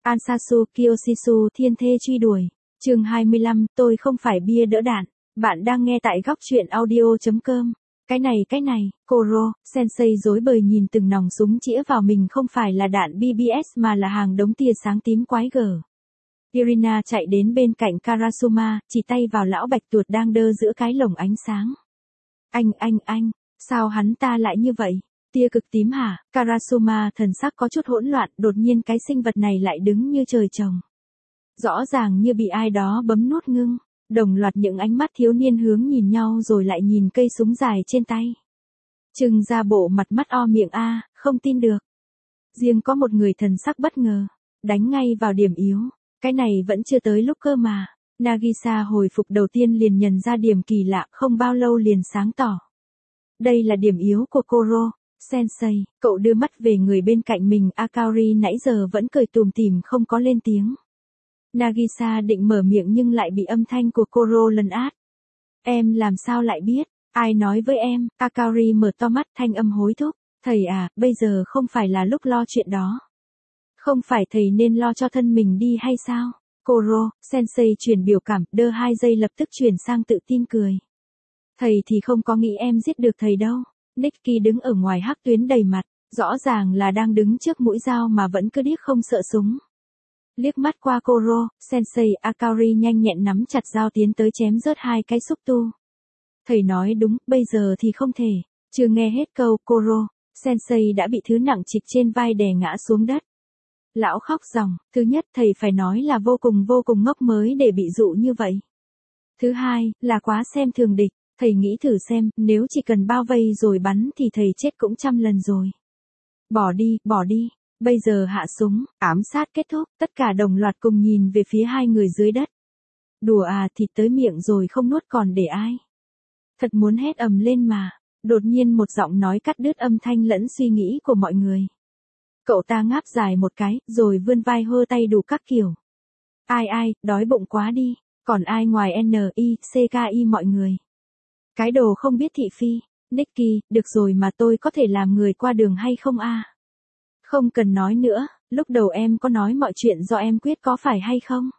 Ansasu Kiyoshisu thiên thê truy đuổi. Chương 25, tôi không phải bia đỡ đạn. Bạn đang nghe tại góc truyện audio.com. Cái này, Koro, Sensei rối bời nhìn từng nòng súng chĩa vào mình không phải là đạn BBS mà là hàng đống tia sáng tím quái gở. Irina chạy đến bên cạnh Karasuma, chỉ tay vào lão bạch tuột đang đơ giữa cái lồng ánh sáng. Anh, sao hắn ta lại như vậy? Tia cực tím hả? Karasuma thần sắc có chút hỗn loạn, đột nhiên cái sinh vật này lại đứng như trời trồng. Rõ ràng như bị ai đó bấm nút ngưng. Đồng loạt những ánh mắt thiếu niên hướng nhìn nhau rồi lại nhìn cây súng dài trên tay. Trừng ra bộ mặt mắt o miệng không tin được. Riêng có một người thần sắc bất ngờ, đánh ngay vào điểm yếu. Cái này vẫn chưa tới lúc cơ mà. Nagisa hồi phục đầu tiên liền nhận ra điểm kỳ lạ, không bao lâu liền sáng tỏ. Đây là điểm yếu của Koro. Sensei, cậu đưa mắt về người bên cạnh mình. Akaori nãy giờ vẫn cười tùm tìm không có lên tiếng. Nagisa định mở miệng nhưng lại bị âm thanh của Koro lấn át. Em làm sao lại biết? Ai nói với em? Akaori mở to mắt thanh âm hối thúc. Thầy à, bây giờ không phải là lúc lo chuyện đó. Không phải thầy nên lo cho thân mình đi hay sao? Koro, Sensei chuyển biểu cảm, đơ 2 giây lập tức chuyển sang tự tin cười. Thầy thì không có nghĩ em giết được thầy đâu. Nikki đứng ở ngoài hắc tuyến đầy mặt, rõ ràng là đang đứng trước mũi dao mà vẫn cứ điếc không sợ súng. Liếc mắt qua Koro, Sensei Akaori nhanh nhẹn nắm chặt dao tiến tới chém rớt 2 cái xúc tu. Thầy nói đúng, bây giờ thì không thể. Chưa nghe hết câu Koro, Sensei đã bị thứ nặng trịch trên vai đè ngã xuống đất. Lão khóc ròng, thứ nhất thầy phải nói là vô cùng ngốc mới để bị dụ như vậy. Thứ hai, là quá xem thường địch, thầy nghĩ thử xem, nếu chỉ cần bao vây rồi bắn thì thầy chết cũng 100 lần rồi. Bỏ đi, bây giờ hạ súng, ám sát kết thúc, tất cả đồng loạt cùng nhìn về phía 2 người dưới đất. Đùa à, thịt tới miệng rồi không nuốt còn để ai. Thật muốn hét ầm lên mà, đột nhiên một giọng nói cắt đứt âm thanh lẫn suy nghĩ của mọi người. Cậu ta ngáp dài một cái, rồi vươn vai hơ tay đủ các kiểu. Ai, đói bụng quá đi, còn ai ngoài NICKI mọi người. Cái đồ không biết thị phi, Nikki, được rồi mà tôi có thể làm người qua đường hay không a? Không cần nói nữa, lúc đầu em có nói mọi chuyện do em quyết có phải hay không?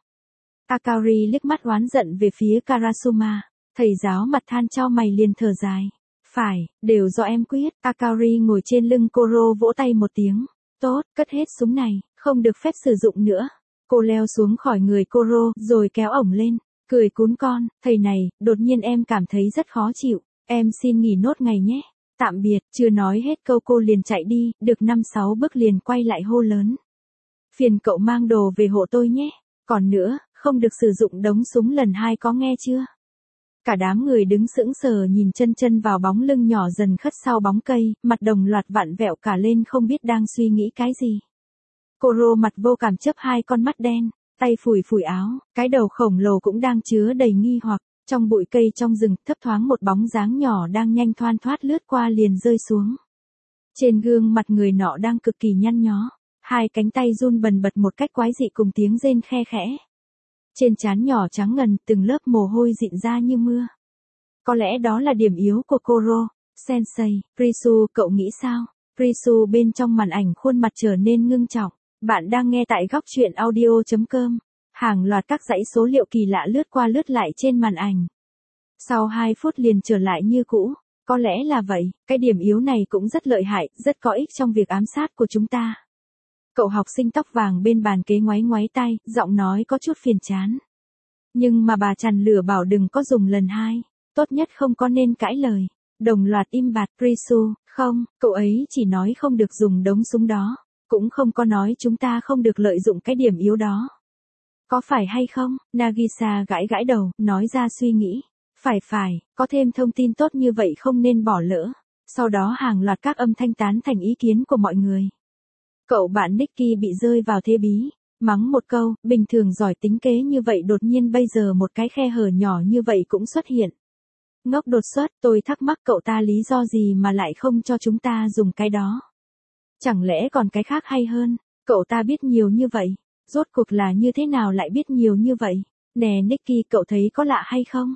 Akaori liếc mắt oán giận về phía Karasuma, thầy giáo mặt than chau mày liền thở dài. Phải, đều do em quyết. Akaori ngồi trên lưng Koro vỗ tay một tiếng. Tốt, cất hết súng này, không được phép sử dụng nữa. Cô leo xuống khỏi người Koro, rồi kéo ổng lên, cười cún con, thầy này, đột nhiên em cảm thấy rất khó chịu, em xin nghỉ nốt ngày nhé. Tạm biệt, chưa nói hết câu cô liền chạy đi, được 5-6 bước liền quay lại hô lớn. Phiền cậu mang đồ về hộ tôi nhé, còn nữa, không được sử dụng đống súng lần 2 có nghe chưa? Cả đám người đứng sững sờ nhìn chân vào bóng lưng nhỏ dần khất sau bóng cây, mặt đồng loạt vặn vẹo cả lên không biết đang suy nghĩ cái gì. Koro mặt vô cảm chớp 2 con mắt đen, tay phủi áo, cái đầu khổng lồ cũng đang chứa đầy nghi hoặc. Trong bụi cây trong rừng, thấp thoáng một bóng dáng nhỏ đang nhanh thoăn thoắt lướt qua liền rơi xuống. Trên gương mặt người nọ đang cực kỳ nhăn nhó, 2 cánh tay run bần bật một cách quái dị cùng tiếng rên khe khẽ. Trên trán nhỏ trắng ngần, từng lớp mồ hôi rịn ra như mưa. Có lẽ đó là điểm yếu của Koro. Sensei, Risu, cậu nghĩ sao? Risu bên trong màn ảnh khuôn mặt trở nên ngưng trọng. Bạn đang nghe tại góc truyện audio.com. Hàng loạt các dãy số liệu kỳ lạ lướt qua lướt lại trên màn ảnh. Sau 2 phút liền trở lại như cũ. Có lẽ là vậy, cái điểm yếu này cũng rất lợi hại, rất có ích trong việc ám sát của chúng ta. Cậu học sinh tóc vàng bên bàn kế ngoáy tay, giọng nói có chút phiền chán. Nhưng mà bà chằn lửa bảo đừng có dùng lần 2, tốt nhất không có nên cãi lời. Đồng loạt im bặt. Risu, không, cậu ấy chỉ nói không được dùng đống súng đó, cũng không có nói chúng ta không được lợi dụng cái điểm yếu đó. Có phải hay không? Nagisa gãi đầu, nói ra suy nghĩ. Phải, có thêm thông tin tốt như vậy không nên bỏ lỡ. Sau đó hàng loạt các âm thanh tán thành ý kiến của mọi người. Cậu bạn Nikki bị rơi vào thế bí, mắng một câu, bình thường giỏi tính kế như vậy đột nhiên bây giờ một cái khe hở nhỏ như vậy cũng xuất hiện. Ngốc đột xuất, tôi thắc mắc cậu ta lý do gì mà lại không cho chúng ta dùng cái đó. Chẳng lẽ còn cái khác hay hơn, cậu ta biết nhiều như vậy, rốt cuộc là như thế nào lại biết nhiều như vậy? Nè Nikki, cậu thấy có lạ hay không?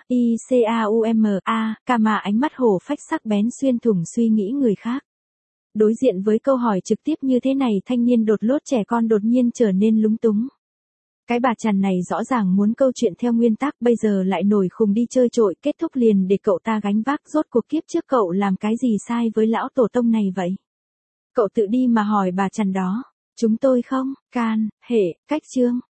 EMGAICAUMA, Kama ánh mắt hổ phách sắc bén xuyên thủng suy nghĩ người khác. Đối diện với câu hỏi trực tiếp như thế này, thanh niên đột lốt trẻ con đột nhiên trở nên lúng túng. Cái bà chằn này rõ ràng muốn câu chuyện theo nguyên tắc, bây giờ lại nổi khùng đi chơi trội, kết thúc liền để cậu ta gánh vác. Rốt cuộc kiếp trước cậu làm cái gì sai với lão tổ tông này vậy? Cậu tự đi mà hỏi bà chằn đó. Chúng tôi không, can, hệ, cách chương.